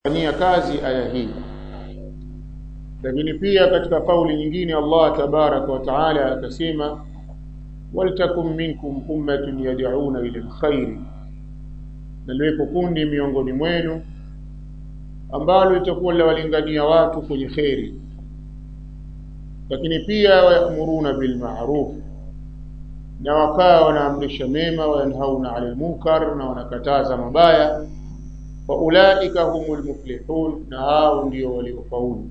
Fanyia kazi aya hii. Lakini pia katika kauli nyingine Allah tabaraka wa taala akasema waltakum minkum ummatun yad'una ila alkhair, na liwepo kundi miongoni mwenu ambalo litakuwa linawalingania watu kwenye khairi. Lakini pia wayamuruna bil ma'ruf, na wakaa wanaamrisha mema, wayanhauna 'anil munkar, na wanakataza mabaya. Wa ulaika humul muflihun, na hao ndio waliofaulu.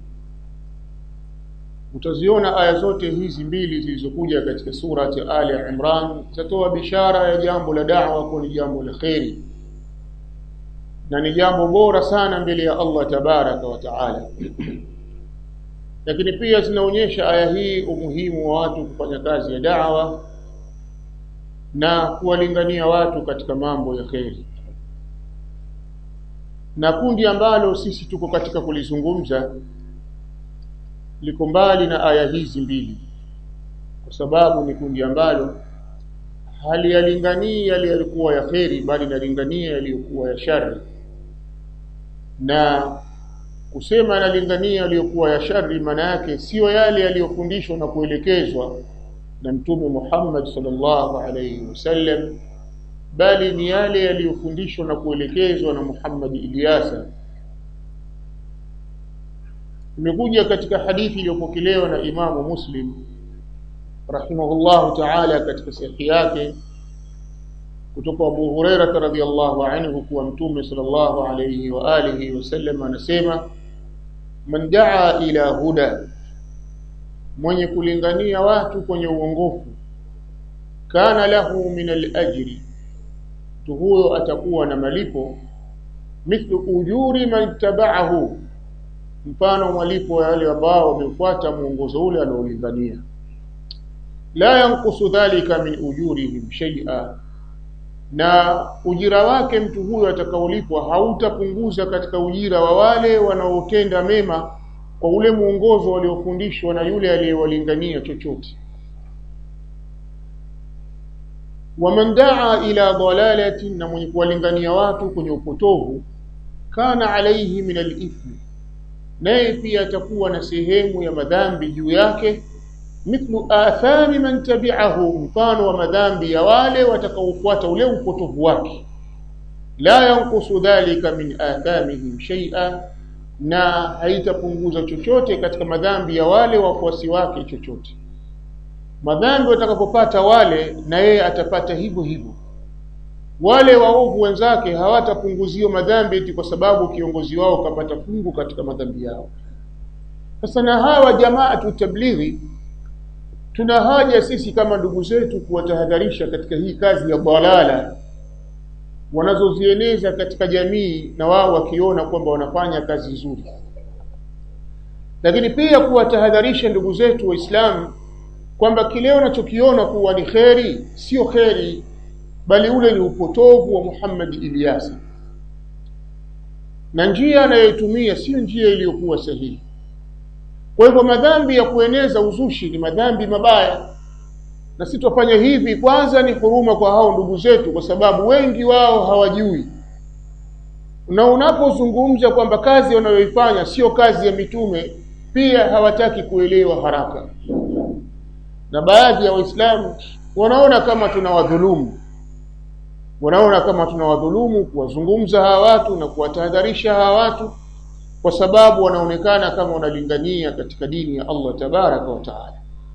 Utaziona aya zote hizi mbili zilizokuja katika surati Ali Imran zatoa bishara ya jambo la da'wa kwa ni jambo la khairi, na ni jambo bora sana mbele ya Allah tabaraka wa taala. Lakini pia zinaonyesha aya hii umuhimu wa watu kufanya kazi ya da'wa na kuwalingania watu katika mambo ya khairi. Na kundi ambalo sisi tuko katika kulizungumza liko mbali na aya hizi mbili, kwa sababu ni kundi ambalo haliyalingania yale yalikuwa ya khairi, bali nalingania yaliyokuwa ya shari. Na kusema analingania yaliyokuwa ya shari, maana yake sio yale yaliyofundishwa na kuelekezwa na Mtume Muhammad sallallahu alayhi wasallam, bali ni yale yaliyofundishwa na kuelekezwa na Muhammad Ilyasa. Imekuja katika hadithi iliyopokelewa na Imamu Muslim rahimahullahu ta'ala katika sahihi yake kutoka Abu Hurairah radhiyallahu anhu kuwa Mtume sallallahu alayhi wa alihi wasallam anasema, man daa ila huda, mwenye kulingania watu kwenye uongofu, kana lahu min al-ajri, huyo atakuwa na malipo mithlu ujuri man tabaahu, mfano malipo wale ambao wamefuata muongozo ule aliolingania. La yanqusu dhalika min ujurihim shay'a, na ujira wake mtu huyo atakaolipwa hautapunguza katika ujira wa wale wanaotenda mema kwa ule muongozo waliofundishwa na yule aliyewalingania chochote. Waman daa ila dalalatin, na mwenye kuwalingania watu kwenye upotovu, kana alayhi min al-ithmi, naye pia atakuwa na sehemu ya madhambi juu yake, mithlu athami man tabi'ahu, mfano wa madhambi ya wale watakaofuata ule upotovu wake. La yanqusu dhalika min athamihim shay'a, na haitapunguza chochote katika madhambi ya wale wafuasi wake chochote. Madhambi watakapopata wale, na yeye atapata hivyo hivyo. Wale waovu wenzake hawatapunguziwa madhambi eti kwa sababu kiongozi wao kapata fungu katika madhambi yao. Sasa na hawa jamaatu tablighi, tuna haja sisi kama ndugu zetu kuwatahadharisha katika hii kazi ya dalala wanazozieneza katika jamii, na wao wakiona kwamba wanafanya kazi nzuri. Lakini pia kuwatahadharisha ndugu zetu Waislamu kwamba kile unachokiona kuwa ni khairi sio khairi, bali ule ni upotovu wa Muhammad Ilyasa, na njia anayotumia sio njia iliyokuwa sahihi. Kwa hivyo madhambi ya kueneza uzushi ni madhambi mabaya, na sitofanya hivi kwanza ni huruma kwa hao ndugu zetu, kwa sababu wengi wao hawajui. Na unapozungumza kwamba kazi wanayoifanya sio kazi ya mitume, pia hawataki kuelewa haraka. Na baadhi ya Waislamu wanaona kama tunawadhulumu kuwazungumza hawa watu na kuwatahadharisha hawa watu, kwa sababu wanaonekana kama wanalingania katika dini ya Allah tabaraka wa taala.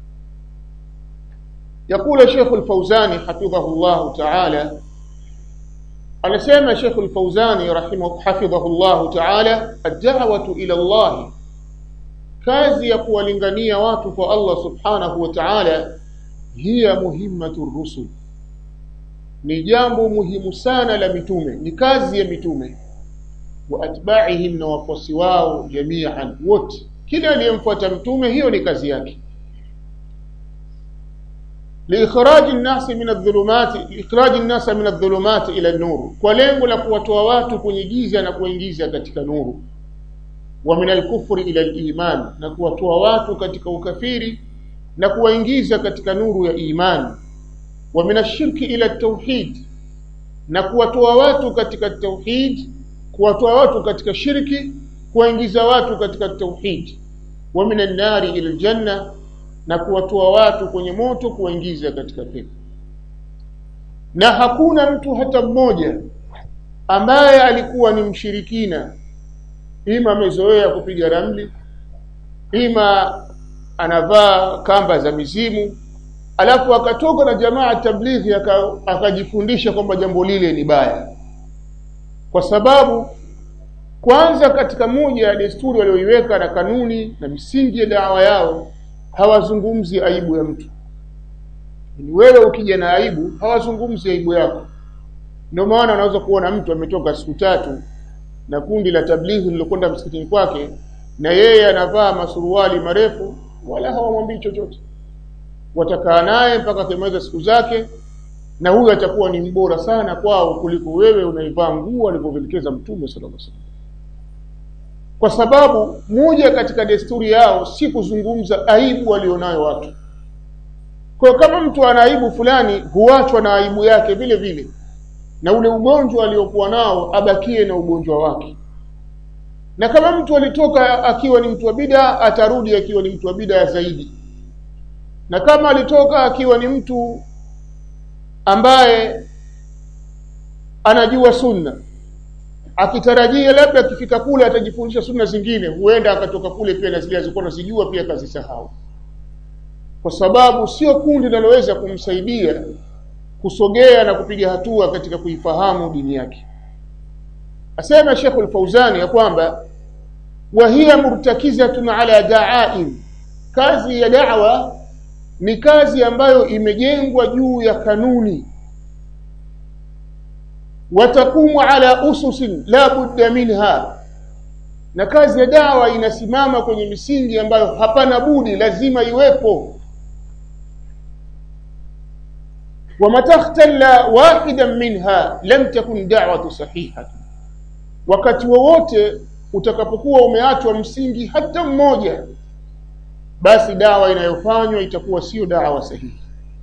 Yakula Sheikh al-Fawzani hafidhahullah taala, anasema Sheikh al-Fawzani hafidhahullah taala, ad-da'watu ila Allah, kazi ya kuwalingania watu kwa Allah subhanahu wa ta'ala, hiya muhimmatu rusul, ni jambo muhimu sana la mitume, ni kazi ya mitume. Wa atba'ihim, na wafuasi wao jami'an wote, kila aliyemfuata mtume hiyo ni kazi yake. Liikhraji an-nasi min adh-dhulumati ila an-nur, kwa lengo la kuwatoa watu kwenye giza na kuingiza katika nuru. Wa min al-kufri ila al-iman, na kuwatoa watu katika ukafiri na kuwaingiza katika nuru ya imani. Wa min ash-shirki ila at-tauhid, na kuwatoa watu katika tauhid kuwatoa watu katika shirki, kuwaingiza watu katika tauhid, wa minan nari ila aljanna, na kuwatoa watu kwenye moto kuwaingiza katika pepo. Na hakuna mtu hata mmoja ambaye alikuwa ni mshirikina, ima amezoea kupiga ramli, ima anavaa kamba za mizimu, alafu akatoka na jamaa tablighi akajifundisha kwamba jambo lile ni baya. Kwa sababu kwanza, katika moja ya desturi walioiweka na kanuni na misingi ya dawa yao, hawazungumzi aibu ya mtu. Ni wewe ukija na aibu, hawazungumzi aibu yako. Ndio maana unaweza kuona mtu ametoka siku 3 na kundi la tablighi lilokwenda msikitini kwake, na yeye anavaa masuruali marefu, wala hawamwambii chochote. Watakaa naye mpaka kumaliza siku zake, na huyu atakuwa ni mbora sana kwao kuliko wewe unaivaa nguo alivyoelekeza Mtume sallallahu alaihi wasallam. Kwa sababu moja katika desturi yao si kuzungumza aibu walionayo watu. Kwa kama mtu ana aibu fulani, huachwa na aibu yake vile vile, na ule ugonjwa aliokuwa nao abakie na ugonjwa wake. Na kama mtu alitoka akiwa ni mtu wa bid'a, atarudi akiwa ni mtu wa bid'a zaidi. Na kama alitoka akiwa ni mtu ambaye anajua sunna, akitarajia labda akifika kule atajifundisha sunna zingine, huenda akatoka kule pia na zile alizokuwa anazijua pia kazisahau. Kwa sababu sio kundi linaloweza kumsaidia kusogea na kupiga hatua katika kuifahamu dini yake. Asema Sheikh Al-Fauzani ya kwamba wa hiya murtakizatun ala da'aim, kazi ya da'wa ni kazi ambayo imejengwa juu ya kanuni, watakumu ala ususin la budda minha, na kazi ya da'wa inasimama kwenye misingi ambayo hapana budi, lazima iwepo. وما تختل واحدا منها لم تكن دعوة صحيحة. wakati wowote utakapokuwa umeachwa msingi hata mmoja, basi dawa inayofanywa itakuwa sio dawa sahihi.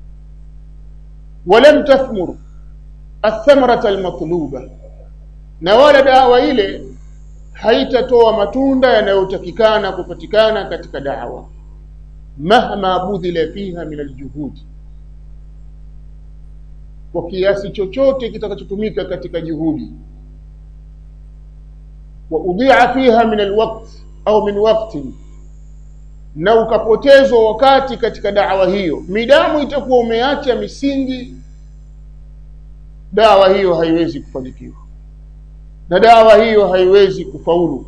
walam tathmur athamrata almatluba, na wala dawa ile haitatoa matunda yanayotakikana kupatikana katika dawa, mahma budhila fiha min aljuhudi, kwa kiasi chochote kitakachotumika katika juhudi. wa udhi'a fiha min alwaqt au min waqtin, na ukapotezwa wakati katika da'wa hiyo, midamu itakuwa umeacha misingi, dawa hiyo haiwezi kufanikiwa na dawa hiyo haiwezi kufaulu.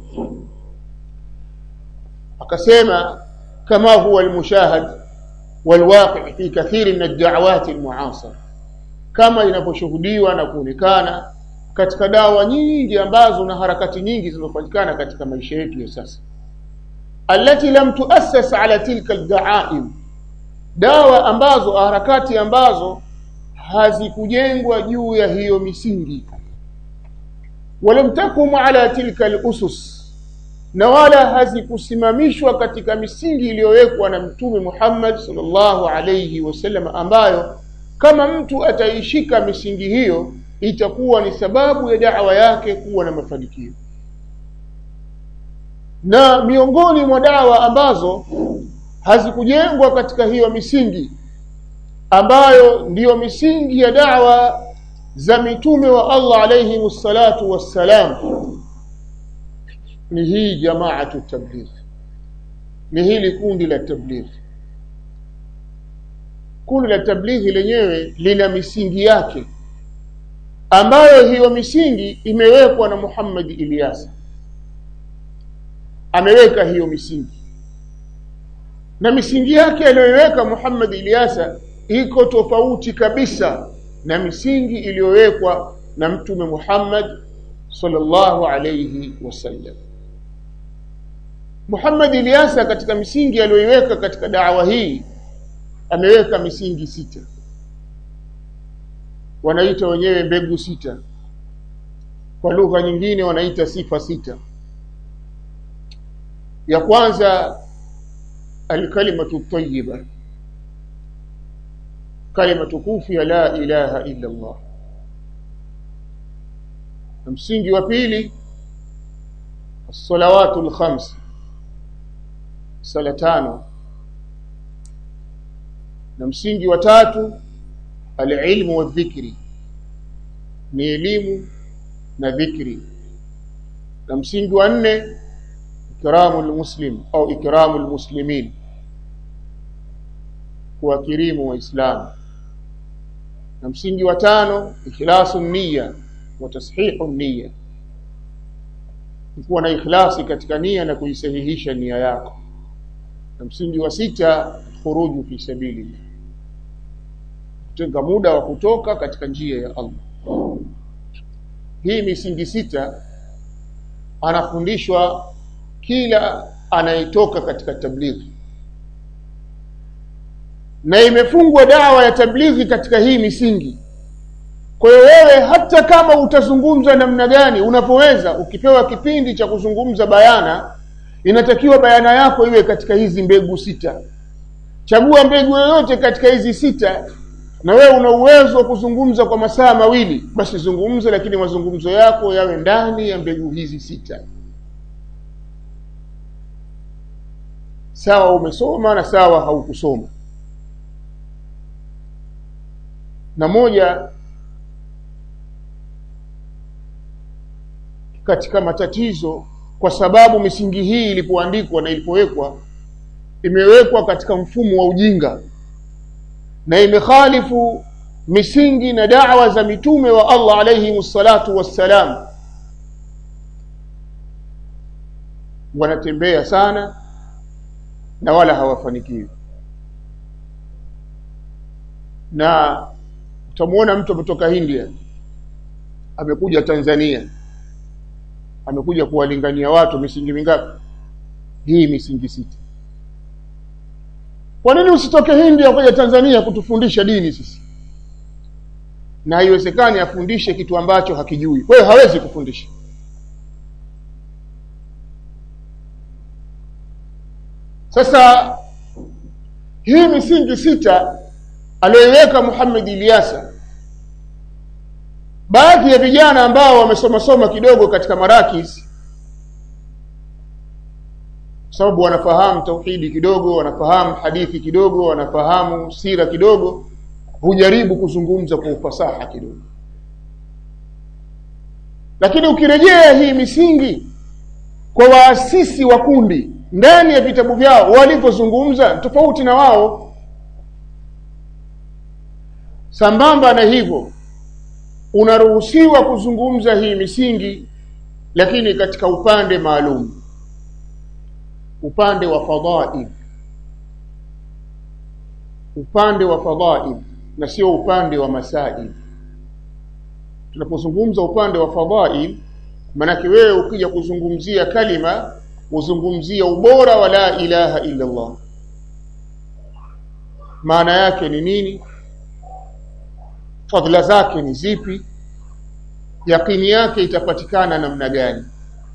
Akasema kama huwa almushahad walwaqi' fi kathiri min ad-da'awat almu'asira, kama inaposhuhudiwa na kuonekana katika dawa nyingi ambazo na harakati nyingi zinazofanyikana katika maisha yetu ya sasa, allati lam tuassas ala tilka al-da'aim, dawa ambazo, harakati ambazo hazikujengwa juu ya hiyo misingi. walam takum ala tilka al-usus, na wala hazikusimamishwa katika misingi iliyowekwa na Mtume Muhammad sallallahu alayhi wasallam, ambayo kama mtu ataishika misingi hiyo itakuwa ni sababu ya da'wa yake kuwa na mafanikio. Na miongoni mwa dawa ambazo hazikujengwa katika hiyo misingi, ambayo ndiyo misingi ya da'wa za mitume wa Allah alayhi wassalatu wassalam, ni hii jamaatu tabligh, ni hili kundi la tabligh. Kundi la tablighi lenyewe lina misingi yake, ambayo hiyo misingi imewekwa na Muhammad Ilyasa. Ameweka hiyo misingi, na misingi yake aliyoweka Muhammad Ilyasa iko tofauti kabisa na misingi iliyowekwa na Mtume Muhammad sallallahu alayhi wasallam. Muhammad Ilyasa katika misingi aliyoiweka katika da'wa hii ameweka misingi 6, wanaita wenyewe mbegu 6, kwa lugha nyingine wanaita sifa 6. ya kwanza alkalimatu tayyiba, kalima tukufu ya la ilaha illa Allah. Msingi wa pili as-salawatul khams, sala tano. Na msingi wa tatu al-ilmu wa dhikri, ni elimu na dhikri. Na msingi wa nne ikramul muslim au ikramul muslimin, kuwakirimu waislamu. Na msingi wa tano ikhlasun niyya wa tashihun niyya, kuwa na ikhlasi katika nia na kuisahihisha nia yako. Na msingi wa sita khuruju fi sabilillah, kutenga muda wa kutoka katika njia ya Allah. Hii misingi sita anafundishwa kila anayetoka katika tablighi, na imefungwa dawa ya tablighi katika hii misingi. Kwa hiyo wewe hata kama utazungumza namna gani unapoweza, ukipewa kipindi cha kuzungumza bayana, inatakiwa bayana yako iwe katika hizi mbegu sita. Chagua mbegu yoyote katika hizi sita, na wewe una uwezo wa kuzungumza kwa masaa mawili, basi zungumza, lakini mazungumzo yako yawe ndani ya mbegu hizi sita. Sawa umesoma na sawa haukusoma. Na moja katika matatizo, kwa sababu misingi hii ilipoandikwa na ilipowekwa, imewekwa katika mfumo wa ujinga na imekhalifu misingi na da'wa za mitume wa Allah alayhi wassalatu wassalam. Wanatembea sana na wala hawafanikiwi. Na utamuona mtu kutoka India amekuja Tanzania, amekuja kuwalingania watu misingi mingapi? Hii misingi sita. Kwa nini usitoke India kuja Tanzania kutufundisha dini sisi? Na haiwezekani afundishe kitu ambacho hakijui. Wewe hawezi kufundisha. Sasa hii misingi sita aliyoiweka Muhammad Ilyasa, baadhi ya vijana ambao wamesoma kidogo katika marakis, sababu wanafahamu tauhidi kidogo, wanafahamu hadithi kidogo, wanafahamu sira kidogo, hujaribu kuzungumza kwa ufasaha kidogo. Lakini ukirejea hii misingi kwa waasisi wa kundi ndani ya vitabu vyao, walipozungumza tofauti na wao. Sambamba na hivyo, unaruhusiwa kuzungumza hii misingi, lakini katika upande maalum, upande wa fadhail, upande wa fadhail na sio upande wa masail. Tunapozungumza upande wa fadhail, manake wewe ukija kuzungumzia kalima, uzungumzia ubora wa la ilaha illa Allah. Maana yake ni nini? Fadhila zake ni zipi? Yakini yake itapatikana namna gani?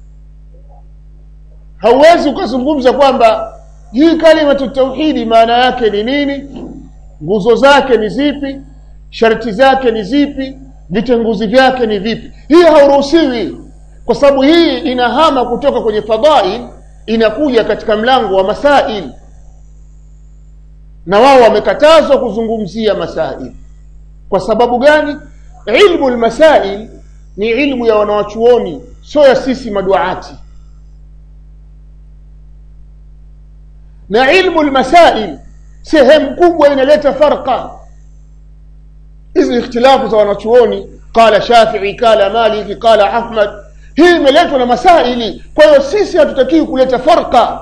Hauwezi ukazungumza kwamba hii kalima tauhidi maana yake ni nini, nguzo zake ni zipi, sharti zake ni zipi, vitenguzi vyake ni vipi. Hii hauruhusiwi, kwa sababu hii inahama kutoka kwenye fadhail inakuja katika mlango wa masail, na wao wamekatazwa kuzungumzia masail. Kwa sababu gani? Ilmu al-masail ni ilmu ya wanawachuoni, sio ya sisi maduati. Na ilmu al-masail sehemu kubwa inaleta farqa. Hizi ikhtilafu za wanachuoni, qala Shafi'i, qala Maliki, qala Ahmad, hii imeletwa na masaili. Kwa hiyo sisi hatutakiwi kuleta farqa.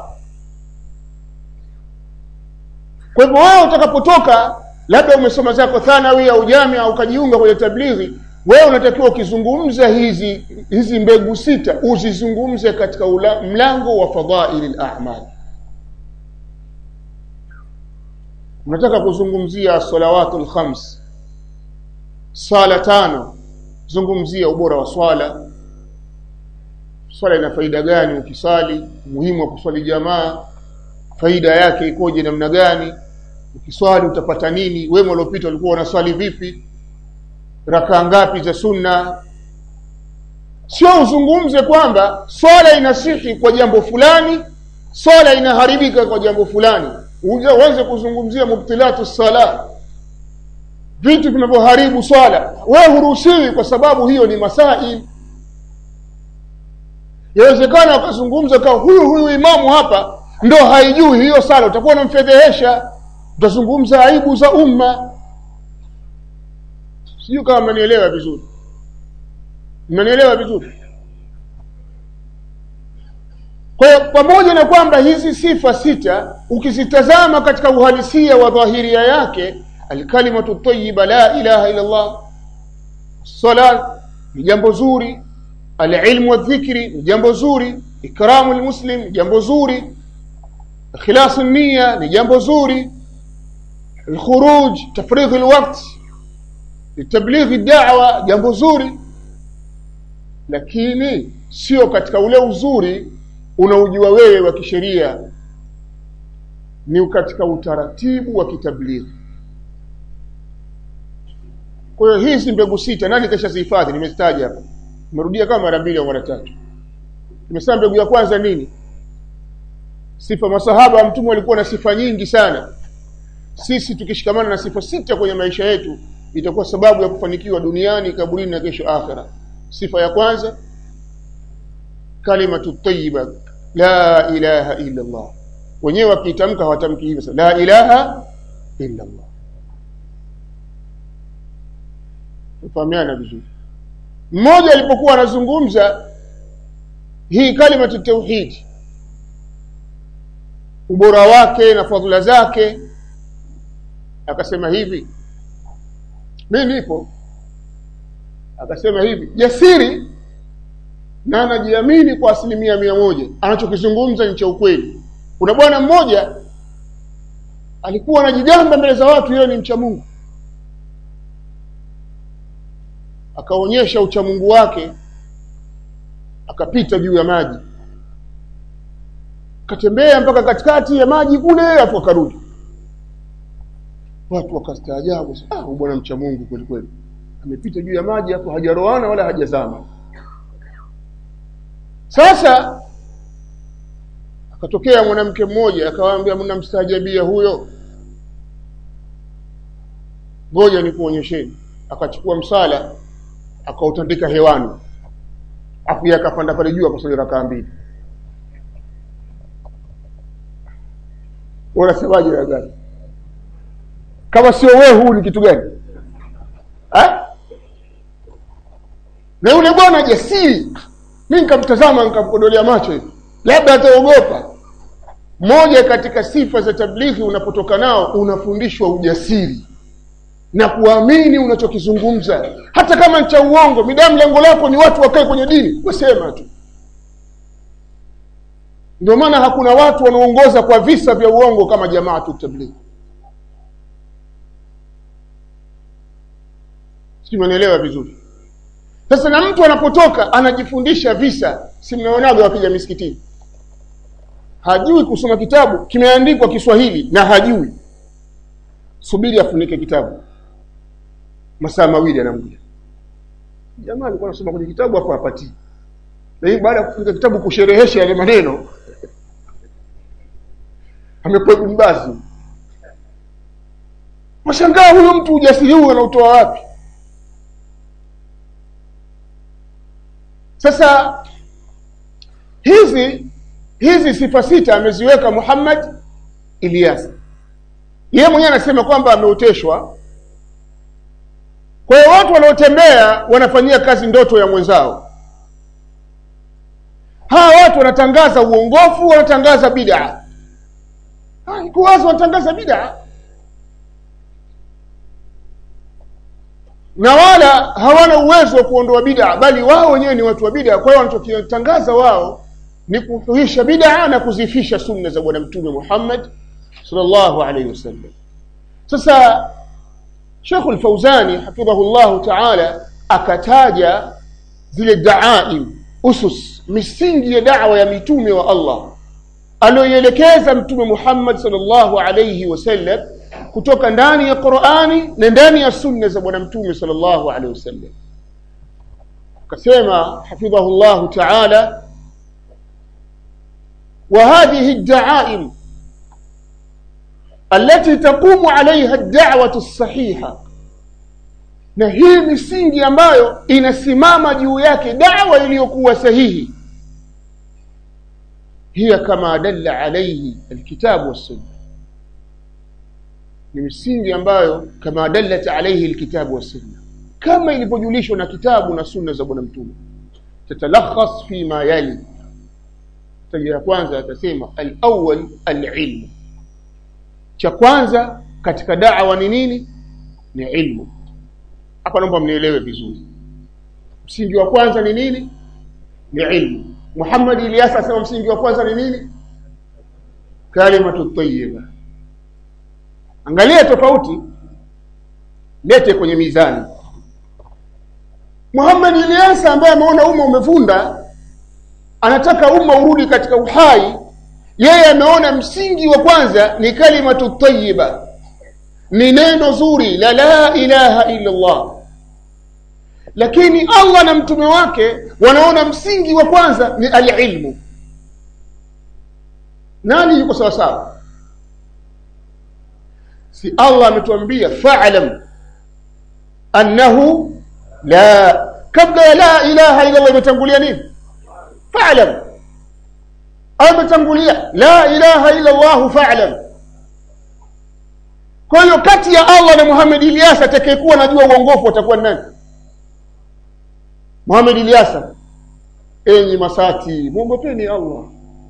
Kwa hivyo wewe utakapotoka, labda umesoma zako thanawi au jamia au ukajiunga kwenye tablighi, wewe unatakiwa ukizungumza hizi mbegu sita, uzizungumze katika mlango wa fadhailil a'mal. Unataka kuzungumzia salawatul khams, sala tano, zungumzia ubora wa swala. Swala ina faida gani ukisali? Muhimu wa kuswali jamaa, faida yake ikoje namna gani? Ukiswali utapata nini? Wema waliopita walikuwa wanaswali vipi? Rakaa ngapi za sunna? Sio uzungumze kwamba swala inasihi kwa jambo fulani, swala inaharibika kwa jambo fulani. Uanze kuzungumzia mubtilatu sala, vitu vinavyoharibu swala. Wewe huruhusiwi, kwa sababu hiyo ni masail. Yawezekana ukazungumza kwa huyu imamu hapa ndo haijui hiyo sala, utakuwa unamfedhehesha, utazungumza aibu za umma. Sio kama mnanielewa vizuri. Mnanielewa vizuri? Kwa hiyo pamoja na kwamba hizi sifa sita ukizitazama katika uhalisia wa dhahiria yake, alkalimatu tayyiba la ilaha illa Allah, salat ni jambo zuri, alilmu wa dhikri ni jambo zuri, ikramu almuslim ni jambo zuri, ikhlasu niyya ni jambo zuri, alkhuruj tafrigh alwaqt litabligh ad-da'wa jambo zuri. Lakini sio katika ule uzuri unaujua wewe wa kisheria, ni katika utaratibu wa kitablighi. Kwa hiyo hizi mbegu sita nani kashazihifadhi? Nimezitaja hapa, nimerudia kama mara 2 au mara 3. Nimesema mbegu ya kwanza nini? Sifa. Masahaba wa Mtume walikuwa na sifa nyingi sana. Sisi tukishikamana na sifa sita kwenye maisha yetu itakuwa sababu ya kufanikiwa duniani, kaburini na kesho akhera. Sifa ya kwanza kalimatu tayyiba la ilaha illa Allah. Wenyewe wakitamka hawatamki hivyo, la ilaha illa Allah. Tufahamiana vizuri. Mmoja alipokuwa anazungumza hii kalimatu tauhid, ubora wake na fadhila zake, akasema hivi, mimi nipo, akasema hivi, jasiri na anajiamini kwa 100%, anachokizungumza ni cha ukweli. Kuna bwana mmoja alikuwa anajigamba mbele za watu yeye ni mcha Mungu, akaonyesha ucha Mungu wake, akapita juu ya maji, akatembea mpaka katikati ya maji kule, afu akarudi. Watu wakastaajabu, bwana mcha Mungu kweli kweli, amepita juu ya maji hapo, hajaroana wala hajazama. Sasa akatokea mwanamke mmoja akawaambia, mnamstaajabia huyo, ngoja nikuonyesheni. Akachukua msala akautandika hewani, afu akapanda pale juu akasali rakaa 2. Unasemaje ya gani? Kama sio wewe, huu ni kitu gani? Na yule bwana jasiri, mimi nikamtazama nikamkodolea macho hivi, labda ataogopa. Moja katika sifa za tablighi, unapotoka nao unafundishwa ujasiri na kuamini unachokizungumza, hata kama ni cha uongo. Midamu lengo lako ni watu wakae kwenye dini, wasema tu. Ndio maana hakuna watu wanaongoza kwa visa vya uongo kama jamaatu tablighi. Sisi tunaelewa vizuri. Sasa na mtu anapotoka anajifundisha visa, si mnaonaga wakija misikitini, hajui kusoma kitabu kimeandikwa Kiswahili na hajui, subiri afunike kitabu masaa 2 anakuja. Jamaa alikuwa anasoma kwenye kitabu hapo hapati, na hii baada ya kufunika kitabu kusherehesha yale maneno amepoa kumbazi. Mashangaa huyo mtu ujasiri huu anautoa wapi? Sasa hizi sifa sita ameziweka Muhammad Ilyas. Yeye mwenyewe anasema kwamba ameoteshwa. Kwa hiyo watu wanaotembea wanafanyia kazi ndoto ya mwenzao. Hawa watu wanatangaza uongofu, wanatangaza bid'a. Kwa wazi wanatangaza bid'a. Na wala hawana uwezo wa kuondoa bid'a, bali wao wenyewe ni watu wa bid'a. Kwa hiyo wanachokitangaza wao ni kuhuisha bid'a na kuzifisha sunna za bwana Mtume Muhammad sallallahu alayhi wasallam. Sasa Sheikh al-Fawzani hafidhahullah ta'ala akataja zile da'aim, usus, misingi ya da'wa ya mitume wa Allah aliyoelekeza Mtume Muhammad sallallahu alayhi wasallam kutoka ndani ya Qur'ani na ndani ya sunna za bwana Mtume sallallahu alayhi wasallam. kasema hafidhahu Allah ta'ala, wa hadhihi ad-da'aim التي تقوم عليها الدعوة الصحيحة, na hii misingi ambayo inasimama juu yake da'wa iliyokuwa sahihi, hiya kama dalla alayhi alkitab was-sunnah, ni misingi ambayo kama dallat alayhi alkitab was-sunnah, kama ilivyojulishwa na kitabu na sunna za bwana mtume. Tatalakhas fi ma yali, ya kwanza atasema al-awwal al-ilm, cha kwanza katika da'wa ni nini? Ni ilmu. Hapa naomba mnielewe vizuri, msingi wa kwanza ni nini? Ni ilmu. Muhammad Ilyas asema msingi wa kwanza ni nini? Kalimatu tayyiba. Angalia tofauti, lete kwenye mizani. Muhammad Ilyas ambaye ameona umma umevunda, anataka umma urudi katika uhai, yeye ameona msingi wa kwanza ni kalimatu tayyiba, ni neno zuri la ilaha illa Allah. Lakini Allah na mtume wake wanaona msingi wa kwanza ni al-ilmu. Nani yuko sawa sawa? Si Allah ametuambia fa'lam annahu la, kabla la ilaha illa Allah imetangulia nini? Fa'lam. Ametangulia la ilaha illa Allah fa'lam. Kwa hiyo kati ya Allah na Muhammad Ilyas atakayekuwa anajua uongofu atakuwa nani? Muhammad Ilyas. Enyi masati, muogopeni Allah.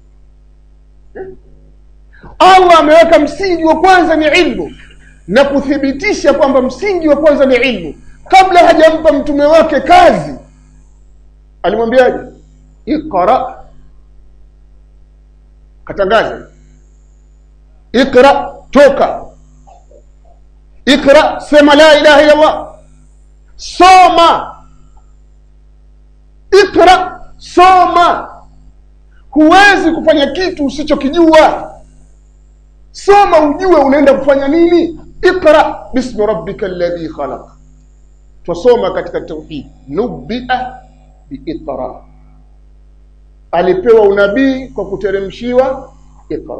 Allah ameweka msingi wa kwanza ni ilmu, na kuthibitisha kwamba msingi wa kwanza ni ilmu. Kabla hajampa mtume wake kazi, alimwambiaje? Iqra, katangaza. Iqra, toka. Iqra, sema la ilaha illa Allah. Soma. Iqra, soma. Huwezi kufanya kitu usichokijua. Soma ujue unaenda kufanya nini. Iqra bismi rabbikal ladhi khalaq. Tusoma katika tauhid. Nubbi'a biiqra, alipewa unabii kwa kuteremshiwa iqra.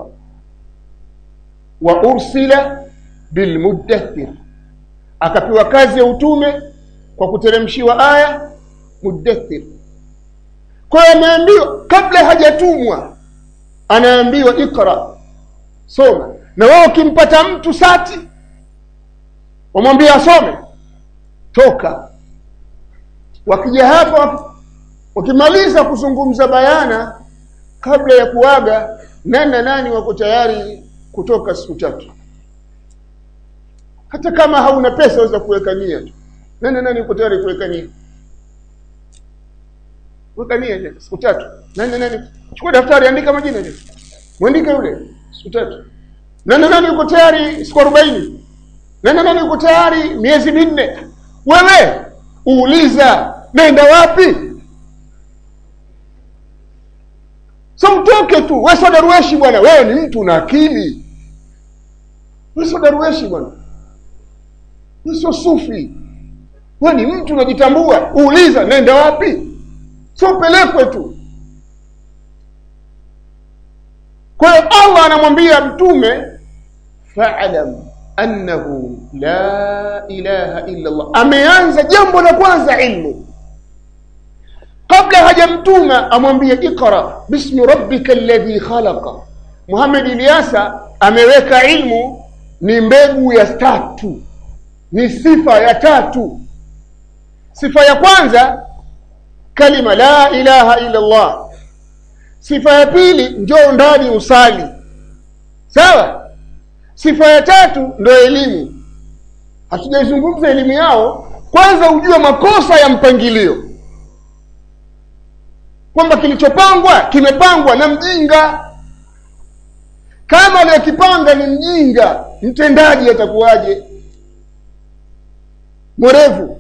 Wa ursila bilmuddathir, akapewa kazi ya utume kwa kuteremshiwa aya muddathir. Kwa hiyo ameambiwa kabla hajatumwa, anaambiwa iqra, soma. Na wao kimpata mtu sati, wamwambia asome, toka. Wakija hapa wakimaliza kuzungumza bayana, kabla ya kuaga, nani wako tayari kutoka siku 3. Hata kama hauna pesa unaweza kuweka nia tu. Nani uko tayari kuweka nia? Weka nia siku 3. Nani chukua daftari, andika majina je. Muandike yule siku 3. Nani uko tayari siku 40? Nani uko tayari miezi 4? Wewe uuliza nenda wapi? So mtoke tu. Wewe sio darweshi bwana, wewe ni mtu na akili. Wewe sio darweshi bwana, wewe sio sufi, wewe ni mtu unajitambua. Uuliza nenda wapi, sio pelekwe tu. Kwa hiyo Allah anamwambia mtume fa'lam annahu la ilaha illa Allah. Ameanza jambo la kwanza ilmu. Kabla hajamtuma amwambia iqra bismi rabbikal ladhi khalaqa. Muhammad Ilyasa ameweka ilmu ni mbegu ya 3, ni sifa ya 3. Sifa ya kwanza kalima la ilaha illa Allah. Sifa ya pili njoo ndani usali, sawa. Sifa ya 3 ndio elimu. Hatujazungumza elimu yao, kwanza ujue makosa ya mpangilio, kwamba kilichopangwa kimepangwa na mjinga. Kama aliyekipanga ni mjinga, mtendaji atakuwaje? Mwerevu.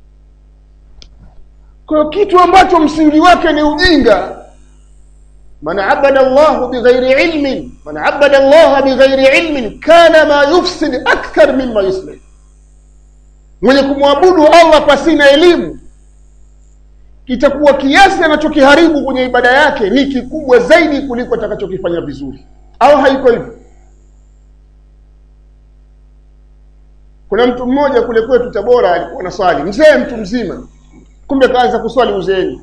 Kwa kitu ambacho msingi wake ni ujinga, man abada Allah bighairi ilmin, man abada Allah bighairi ilmin kana ma yufsid akthar mimma yuslih. Mwenye kumwabudu Allah pasina elimu, kitakuwa kiasi anachokiharibu kwenye ibada yake ni kikubwa zaidi kuliko atakachokifanya vizuri. Au haiko hivyo? Kuna mtu mmoja kule kwetu Tabora alikuwa anaswali, mzee, mtu mzima, kumbe kaanza kuswali uzeeni.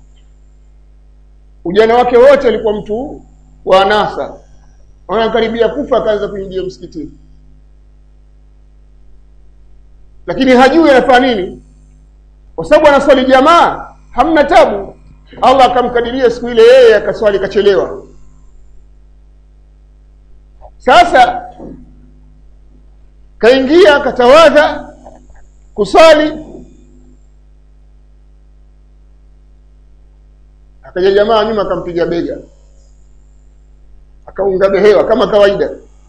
Ujana wake wote alikuwa mtu wa anasa, anakaribia kufa akaanza kuingia msikitini, lakini hajui anafanya nini, kwa sababu anaswali jamaa, hamna tabu. Allah akamkadiria siku ile yeye akaswali kachelewa. Sasa kaingia katawadha kusali, akaja jamaa nyuma akampiga bega, akaunga behewa kama kawaida.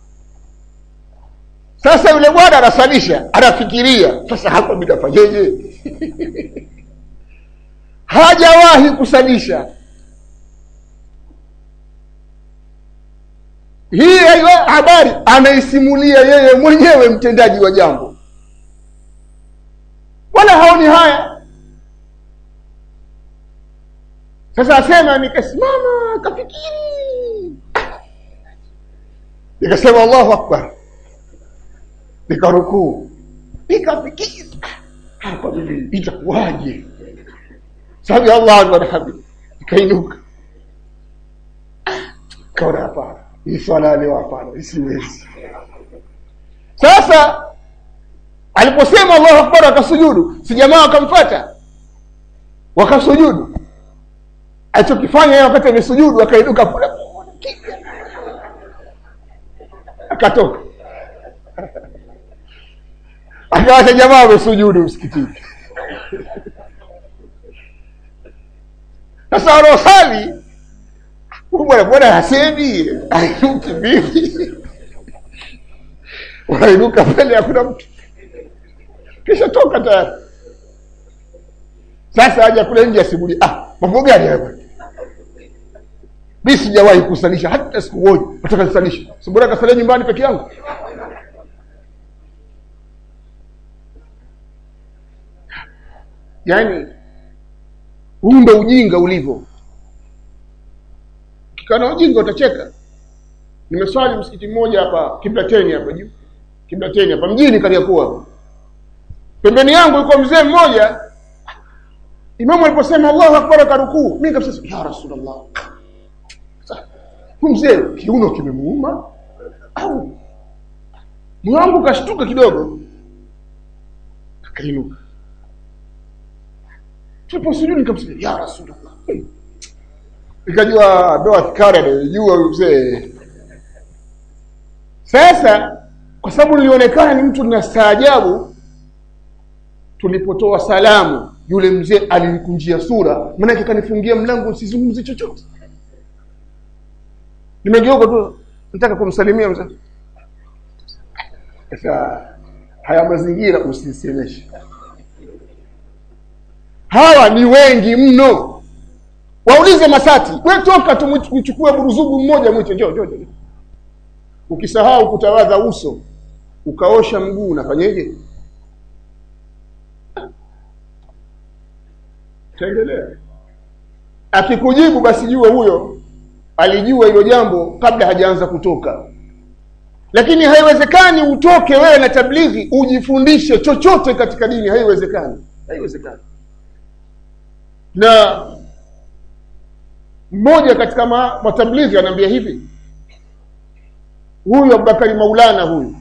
Sasa yule bwana anasalisha, anafikiria sasa hapo nitafanyeje? Hajawahi kusalisha. Hii habari anaisimulia yeye mwenyewe mtendaji wa jambo, wala haoni haya. Sasa asema nikasimama kafikiri, nikasema Allahu Akbar, nikarukuu, nikafikiri hapa mimi itakuwaje? Sabi Allah wa hamdi, nikainuka, kaona hapa hii swala leo hapana, isiwezi. Sasa aliposema Allahu Akbar akasujudu, si jamaa akamfuata wakasujudu. Alichokifanya yeye wakati amesujudu akainuka pole pole akatoka, akawacha jamaa wamesujudu msikitini. Sasa anasali, bwana hasemi ainuki bibi, wanainuka pale hakuna mtu, kisha toka tayari. Sasa aje kule nje asibuli, mambo gani hapa? Mimi sijawahi kusalisha hata siku moja, nataka kusalisha. Sibora kasalia nyumbani peke yangu. Yaani huu ndio ujinga ulivyo. Kikana ujinga utacheka. Nimeswali msikiti mmoja hapa Kiblateni hapa juu. Kiblateni hapa mjini Kariakoo hapa. Pembeni yangu yuko mzee mmoja. Imamu aliposema Allahu Akbar karukuu, mimi kabisa ya Rasulullah. Mzee kiuno kimemuuma au mwangu kashtuka kidogo, akainuka. Tuliposujudu nikamsikia ya Rasulullah. Nikajua doa fikara jua mzee. Sasa kwa sababu nilionekana ni mtu ninastaajabu, tulipotoa salamu yule mzee alinikunjia sura, maana yake kanifungia mlango usizungumze chochote. Nimegeuka tu nataka kumsalimia mzee. Sasa haya mazingira usisemeshe. Hawa ni wengi mno. Waulize Masati, wewe toka tumchukue buruzugu mmoja mwite njoo. Ukisahau kutawadha uso, ukaosha mguu unafanyaje? Tengelea. Akikujibu basi jua huyo alijua hilo jambo kabla hajaanza kutoka. Lakini haiwezekani utoke wewe na tablighi ujifundishe chochote katika dini, haiwezekani. Na mmoja katika matablighi anambia hivi, huyu Abubakari Maulana huyu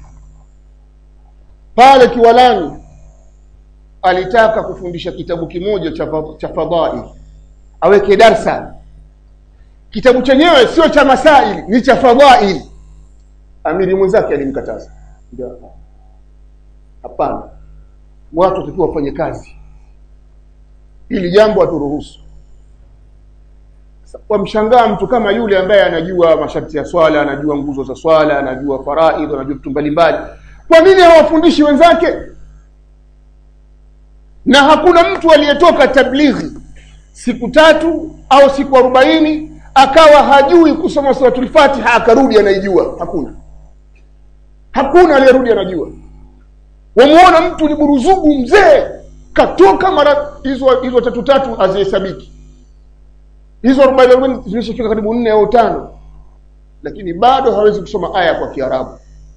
pale Kiwalani alitaka kufundisha kitabu kimoja cha fadhail, aweke darsa. Kitabu chenyewe sio cha masaili, ni cha fadhail. Amiri mwenzake alimkataza. Ndio. Hapana. Watu tukiwa wafanye kazi. Ili jambo aturuhusu. Wamshangaa mtu kama yule ambaye anajua masharti ya swala, anajua nguzo za swala, anajua faraidh, anajua vitu mbalimbali. Kwa nini hawafundishi wenzake? Na hakuna mtu aliyetoka tablighi siku 3 au siku 40 akawa hajui kusoma suratul Fatiha akarudi anaijua. Hakuna aliyerudi anajua. Wamuona mtu ni buruzugu mzee, katoka mara hizo tatu hazihesabiki. Hizo 40 zimeshafika karibu 4 au 5, lakini bado hawezi kusoma aya kwa Kiarabu.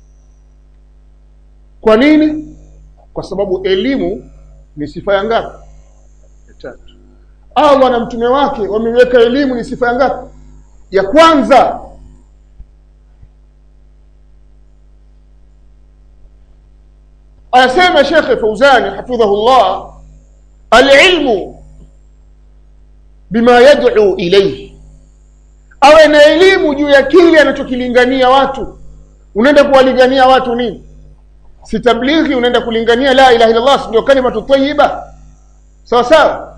Kwa nini? Kwa sababu elimu ni sifa ya ngapi? Ya 3. Allah na mtume wake wameweka elimu ni sifa ya ngapi? Ya kwanza. Anasema Sheikh Fauzani hafidhahullah, al-ilmu bima yad'u ilayhi, awe na elimu juu ya kile anachokilingania watu. Unaenda kuwalingania watu nini? Si tablighi, unaenda kulingania la ilaha illa Allah, ndio kalimatu tayyiba. Sawa sawa.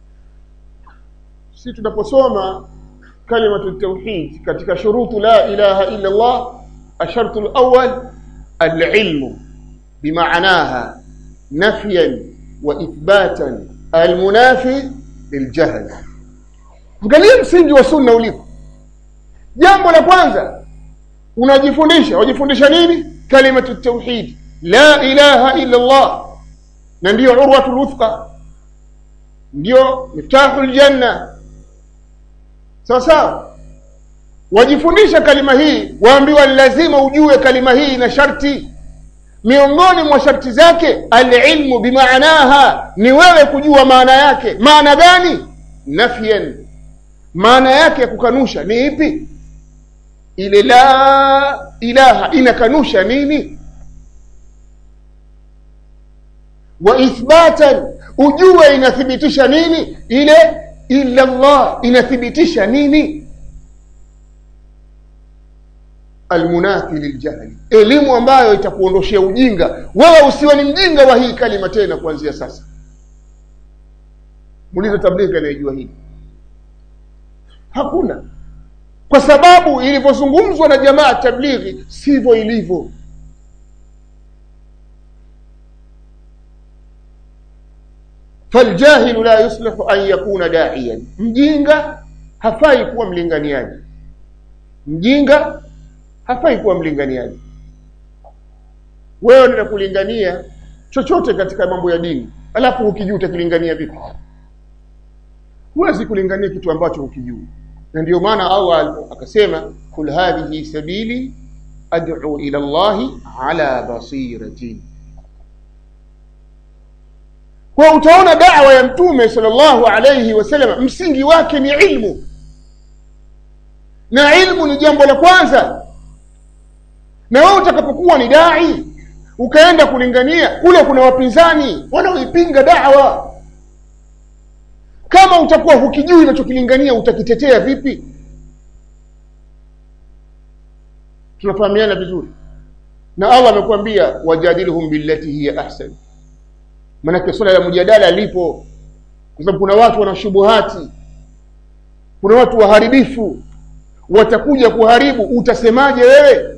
Sisi tunaposoma kalimatu tauhid katika shurutu la ilaha illa Allah, ashartu al-awwal al-ilmu بمعناها نفيا واثباتا المنافي للجهل. Angalia msingi wa sunna ulipo. Jambo la kwanza wajifundisha nini? Kalimatu tauhid, la ilaha illa Allah, na ndio urwatul wuthqa, ndio miftahul janna. Sawa. Wajifundisha kalima hii, waambiwa lazima ujue kalima hii na sharti. Miongoni mwa sharti zake al-ilmu bimaanaha, ni wewe kujua maana yake. Maana gani? Nafyan, maana yake ya kukanusha ni ipi? Ile la ilaha inakanusha nini? Wa ithbatan, ujue inathibitisha nini? Ile illa Allah inathibitisha nini? Almunafi liljahli, elimu ambayo itakuondoshia ujinga. Wewe usiwe ni mjinga wa hii kalima tena kuanzia sasa. Muulize tablighi anayejua hili. Hakuna. Kwa sababu ilipozungumzwa na jamaa tablighi sivyo ilivyo. Faljahilu la yuslihu an yakuna da'iyan, mjinga hafai kuwa mlinganiaji. Mjinga hafai kuwa mlinganiaji. Wewe unataka kulingania chochote katika mambo ya dini, alafu ukijua utakilingania vipi? Huwezi kulingania kitu ambacho ukijua. Na ndio maana Allah akasema kul hadhihi sabili ad'u ila Allah ala basiratin. Kwa utaona da'wa ya Mtume sallallahu alayhi wasallam msingi wake ni ilmu. Na ilmu ni jambo la kwanza. Na wewe utakapokuwa ni dai ukaenda kulingania, kule kuna wapinzani wanaoipinga da'wa. Kama utakuwa hukijui unachokilingania utakitetea vipi? Tunafahamiana vizuri. Na Allah amekwambia wajadilhum billati hiya ahsan. Maana swala la mjadala lipo, kwa sababu kuna watu wana shubuhati, kuna watu waharibifu watakuja kuharibu. Utasemaje wewe?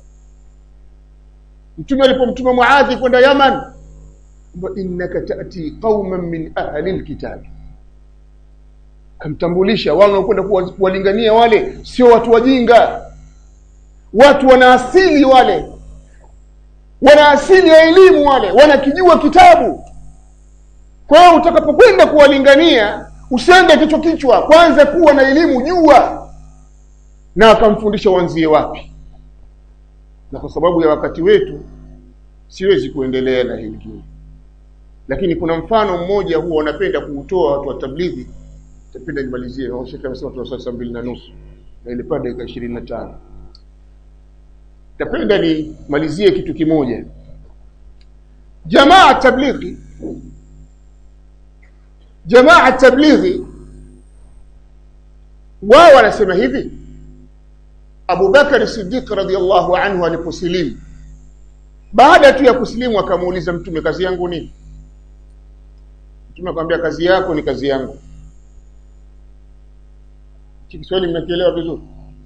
Mtume alipomtuma Muadhi kwenda Yaman, wa innaka ta'ti qauman min ahli alkitab, kamtambulisha wale wanaokwenda kuwalingania wale sio watu wajinga, watu wana asili, wale wana asili ya elimu, wale wanakijua kitabu. Kwa hiyo utakapokwenda kuwalingania usiende kichwa, kwanza kuwa na elimu, jua. Na akamfundisha wanzie wapi. Na kwa sababu ya wakati wetu siwezi kuendelea na hili. Lakini kuna mfano mmoja huo wanapenda kuutoa watu wa tablighi. Tapenda nimalizie na Sheikh amesema tuna saa 2:30 na ile pande ya 25. Tapenda nimalizie kitu kimoja. Jamaa tablighi wao wanasema hivi: Abu Bakar Siddiq radhiyallahu anhu aliposilimu, baada tu ya kusilimu akamuuliza Mtume, kazi yangu nini? Mtume akamwambia, kazi yako ni kazi yangu. Kiswahili mnakielewa vizuri?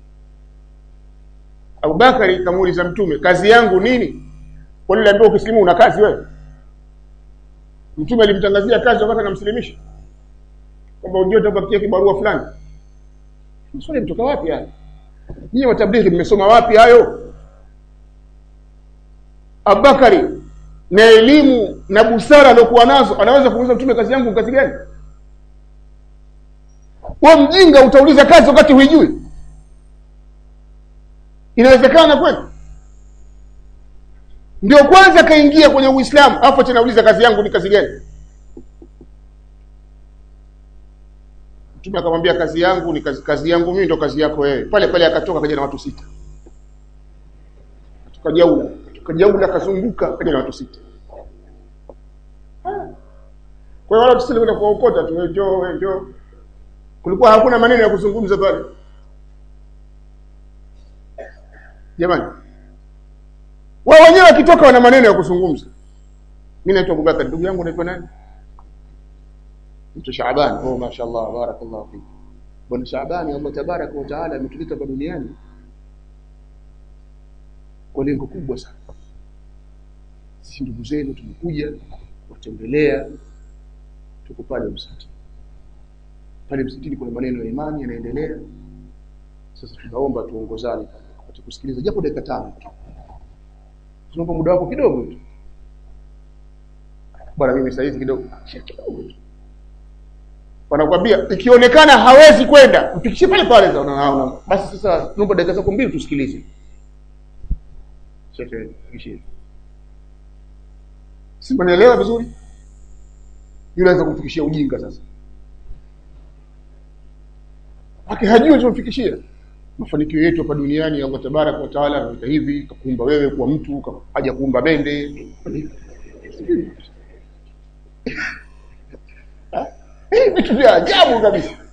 Abu Bakar akamuuliza Mtume, kazi yangu nini? Kwa nini aliambiwa ukisilimu una kazi wewe? Mtume alimtangazia kazi wakati anamsilimisha, kwamba unjio utabakia kibarua fulani. Mswali mtoka wapi haya? Nyinyi watablighi mmesoma wapi hayo? Abubakari na elimu na busara aliyokuwa nazo anaweza kuuliza mtume kazi yangu kazi gani? Wewe mjinga utauliza kazi wakati huijui? Inawezekana kweli? Ndio kwanza kaingia kwenye Uislamu afu tena uliza kazi yangu ni kazi gani? Mtume akamwambia kazi yangu ni kazi yangu mimi ndio kazi yako wewe. Pale pale akatoka kaja na watu 6. Tukajaula kazunguka kaja na watu 6. Kwa hiyo wale tusile kwenda kuokota tu njoo. Kulikuwa hakuna maneno ya kuzungumza pale. Jamani. Wao wenyewe wakitoka wana maneno ya kuzungumza. Mimi naitwa Abubakar, ndugu yangu anaitwa nani? Mtu Shaaban. Oh mashaallah, barakallahu fiki. Bwana Shaaban, Allah tabaraka wa taala ametuleta hapa duniani kwa lengo kubwa sana. Sisi ndugu zenu tumekuja kutembelea, tuko pale msikitini. Pale msikitini kuna maneno ya imani yanaendelea. Sasa tunaomba tuongozane kwa kusikiliza japo dakika 5. Tunaomba muda wako kidogo tu. Bwana mimi saizi kidogo. Wanakuambia ikionekana hawezi kwenda, mpikishie pale pale za unaona. Basi sasa tunaomba dakika zako 2 tusikilize. Sheikh kishie. Si mnaelewa vizuri? Yule anaweza kumfikishia ujinga sasa. Hajui tumfikishia. Mafanikio yetu hapa duniani Allah tabaraka wa taala anataka hivi, kakuumba wewe kwa mtu, haja kuumba bende. Vitu vya ajabu kabisa.